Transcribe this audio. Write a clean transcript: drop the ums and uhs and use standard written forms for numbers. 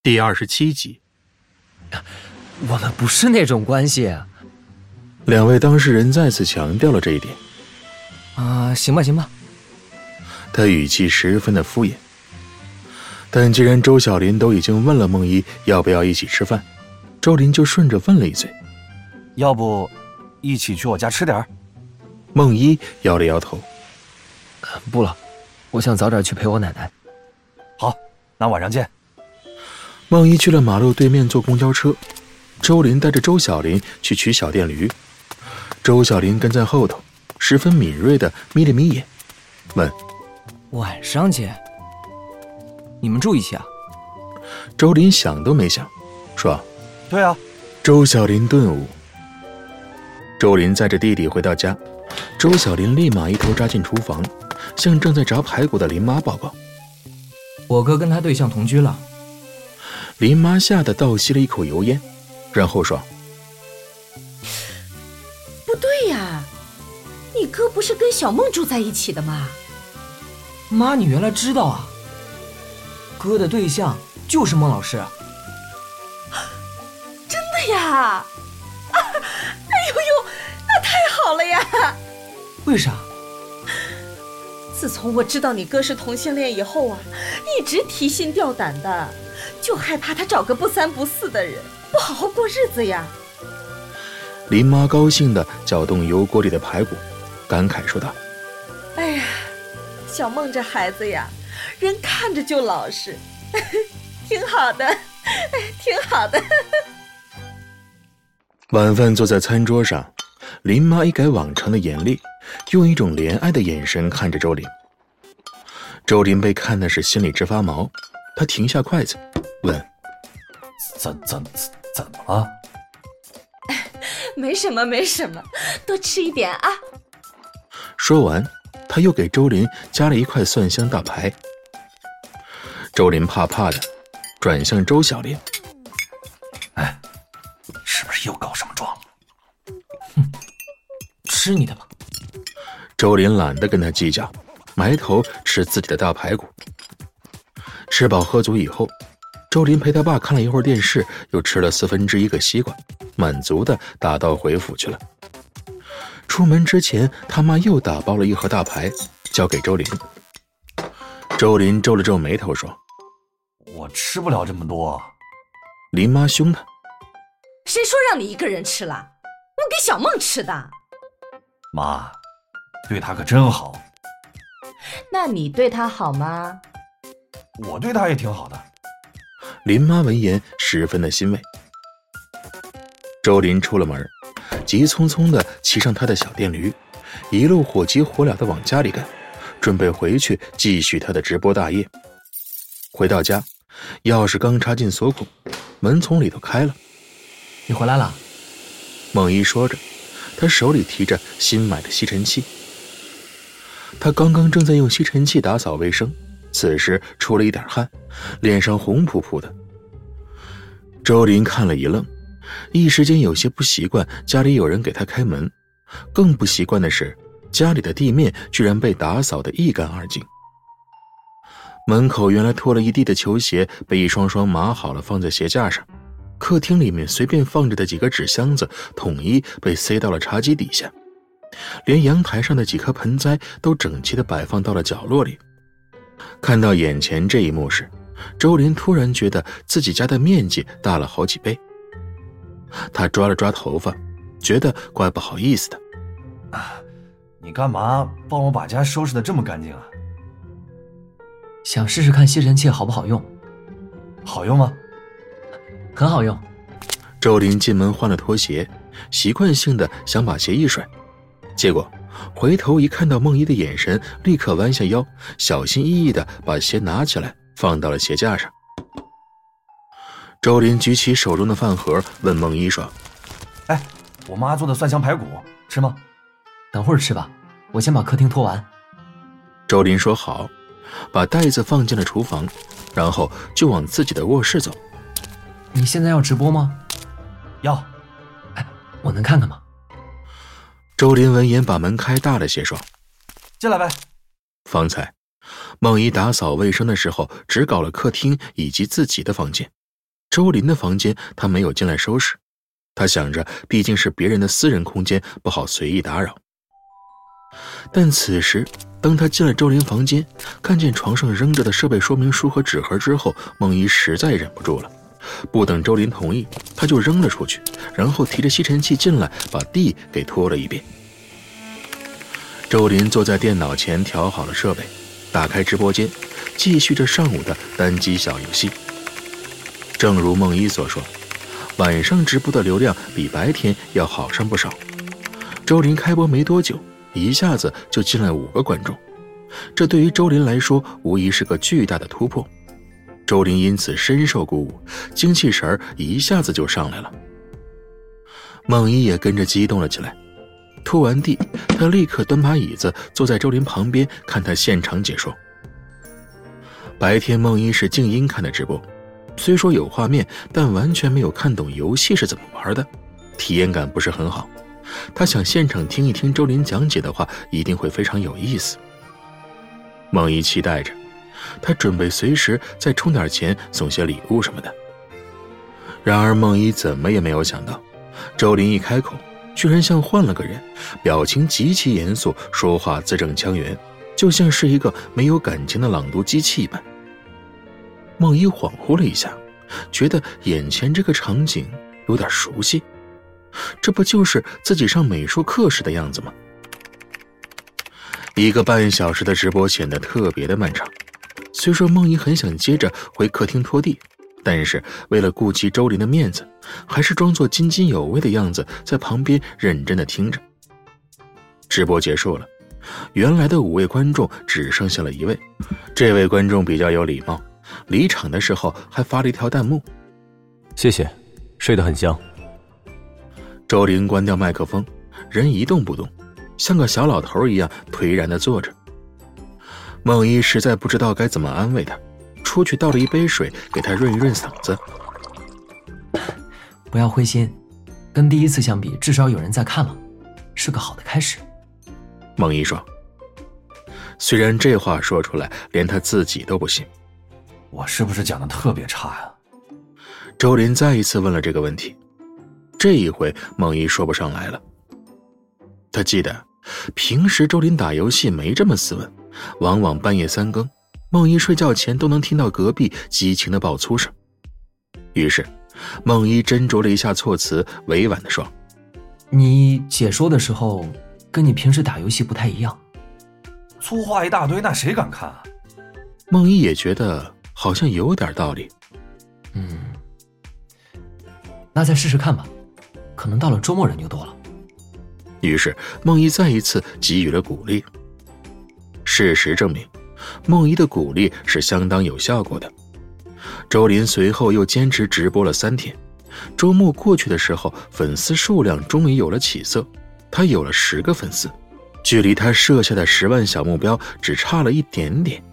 第27集。 我们不是那种关系。 两位当事人再次强调了这一点。 行吧行吧。 他语气十分的敷衍。但既然周小林都已经问了梦一要不要一起吃饭，周林就顺着问了一嘴， 要不一起去我家吃点？ 梦一摇了摇头， 不了，我想早点去陪我奶奶。 好，那晚上见。 梦一去了马路对面坐公交车，周林带着周小林去取小电驴，周小林跟在后头，十分敏锐地眯了眯眼，问： 晚上见？你们住一起啊？ 周林想都没想，说： 对啊。 周小林顿悟。周林载着弟弟回到家，周小林立马一头扎进厨房，向正在炸排骨的林妈报告： 我哥跟他对象同居了。 林妈吓得倒吸了一口油烟，然后说： 不对呀，你哥不是跟小梦住在一起的吗？ 妈，你原来知道啊。哥的对象就是孟老师。 真的呀？哎呦呦，那太好了呀！ 为啥？ 自从我知道你哥是同性恋以后啊，一直提心吊胆的，就害怕他找个不三不四的人，不好好过日子呀。 林妈高兴地搅动油锅里的排骨，感慨说道： 哎呀，小梦这孩子呀，人看着就老实，挺好的，挺好的。 晚饭坐在餐桌上，林妈一改往常的严厉，用一种怜爱的眼神看着周林。周林被看的是心里直发毛，他停下筷子问： 怎么了？ 没什么没什么，多吃一点啊。 说完他又给周林加了一块蒜香大排。周林怕怕的转向周小林： 哎，是不是又告什么状？ 吃你的吧。 周林懒得跟他计较，埋头吃自己的大排骨。吃饱喝足以后，周林陪他爸看了一会儿电视，又吃了1/4个西瓜，满足的打道回府去了。出门之前，他妈又打包了一盒大排交给周林。周林皱了皱眉头说： 我吃不了这么多。 林妈凶他： 谁说让你一个人吃了？我给小梦吃的。 妈，对她可真好。 那你对她好吗？ 我对她也挺好的。 林妈闻言十分的欣慰。周林出了门，急匆匆地骑上他的小电驴，一路火急火燎地往家里赶，准备回去继续他的直播大业。回到家，钥匙刚插进锁孔，门从里头开了。 你回来了？ 梦一说着，他手里提着新买的吸尘器。他刚刚正在用吸尘器打扫卫生，此时出了一点汗，脸上红扑扑的。周林看了一愣，一时间有些不习惯家里有人给他开门，更不习惯的是家里的地面居然被打扫得一干二净。门口原来拖了一地的球鞋被一双双码好了放在鞋架上，客厅里面随便放着的几个纸箱子统一被塞到了茶几底下，连阳台上的几颗盆栽都整齐地摆放到了角落里。看到眼前这一幕时，周林突然觉得自己家的面积大了好几倍。他抓了抓头发，觉得怪不好意思的。 你干嘛帮我把家收拾得这么干净啊？ 想试试看吸尘器好不好用。 好用吗？ 很好用。 周林进门换了拖鞋，习惯性的想把鞋一甩，结果回头一看到梦一的眼神，立刻弯下腰，小心翼翼的把鞋拿起来放到了鞋架上。周林举起手中的饭盒问梦一说： 哎，我妈做的蒜香排骨吃吗？ 等会儿吃吧，我先把客厅拖完。 周林说好，把袋子放进了厨房，然后就往自己的卧室走。 你现在要直播吗？ 要。 哎，我能看看吗？ 周林闻言把门开大了些说： 进来呗。 方才梦一打扫卫生的时候只搞了客厅以及自己的房间， 周林的房间他没有进来收拾，他想着毕竟是别人的私人空间，不好随意打扰。但此时当他进了周林房间，看见床上扔着的设备说明书和纸盒之后，梦一实在忍不住了，不等周林同意，他就扔了出去，然后提着吸尘器进来，把地给拖了一遍。周林坐在电脑前调好了设备，打开直播间，继续着上午的单机小游戏。正如梦一所说，晚上直播的流量比白天要好上不少。周林开播没多久，一下子就进来5个观众，这对于周林来说无疑是个巨大的突破。周林因此深受鼓舞，精气神一下子就上来了。梦一也跟着激动了起来，拖完地，他立刻端把椅子坐在周林旁边看他现场解说。白天梦一是静音看的直播，虽说有画面，但完全没有看懂游戏是怎么玩的，体验感不是很好。他想现场听一听周林讲解的话，一定会非常有意思。梦一期待着，他准备随时再充点钱送些礼物什么的。然而梦一怎么也没有想到，周林一开口居然像换了个人，表情极其严肃，说话字正腔圆，就像是一个没有感情的朗读机器一般。梦一恍惚了一下，觉得眼前这个场景有点熟悉，这不就是自己上美术课时的样子吗？1个半小时的直播显得特别的漫长。虽说梦一很想接着回客厅拖地，但是为了顾及周林的面子，还是装作津津有味的样子，在旁边认真的听着。直播结束了，原来的5位观众只剩下了1位。这位观众比较有礼貌，离场的时候还发了一条弹幕： 谢谢，睡得很香。 周林关掉麦克风，人一动不动，像个小老头一样颓然地坐着。梦一实在不知道该怎么安慰他，出去倒了一杯水给他润一润嗓子。 不要灰心，跟第一次相比，至少有人在看了，是个好的开始。 梦一说，虽然这话说出来连他自己都不信。 我是不是讲得特别差呀？ 周林再一次问了这个问题，这一回梦一说不上来了。他记得平时周林打游戏没这么斯文，往往半夜3更，梦一睡觉前都能听到隔壁激情的爆粗声。于是梦一斟酌了一下措辞，委婉地说： 你解说的时候跟你平时打游戏不太一样。 粗话一大堆，那谁敢看啊？ 梦一也觉得好像有点道理。 那再试试看吧，可能到了周末人就多了。 于是梦一再一次给予了鼓励。事实证明，梦一的鼓励是相当有效果的。周林随后又坚持直播了3天，周末过去的时候，粉丝数量终于有了起色，他有了10个粉丝，距离他设下的10万小目标只差了一点点。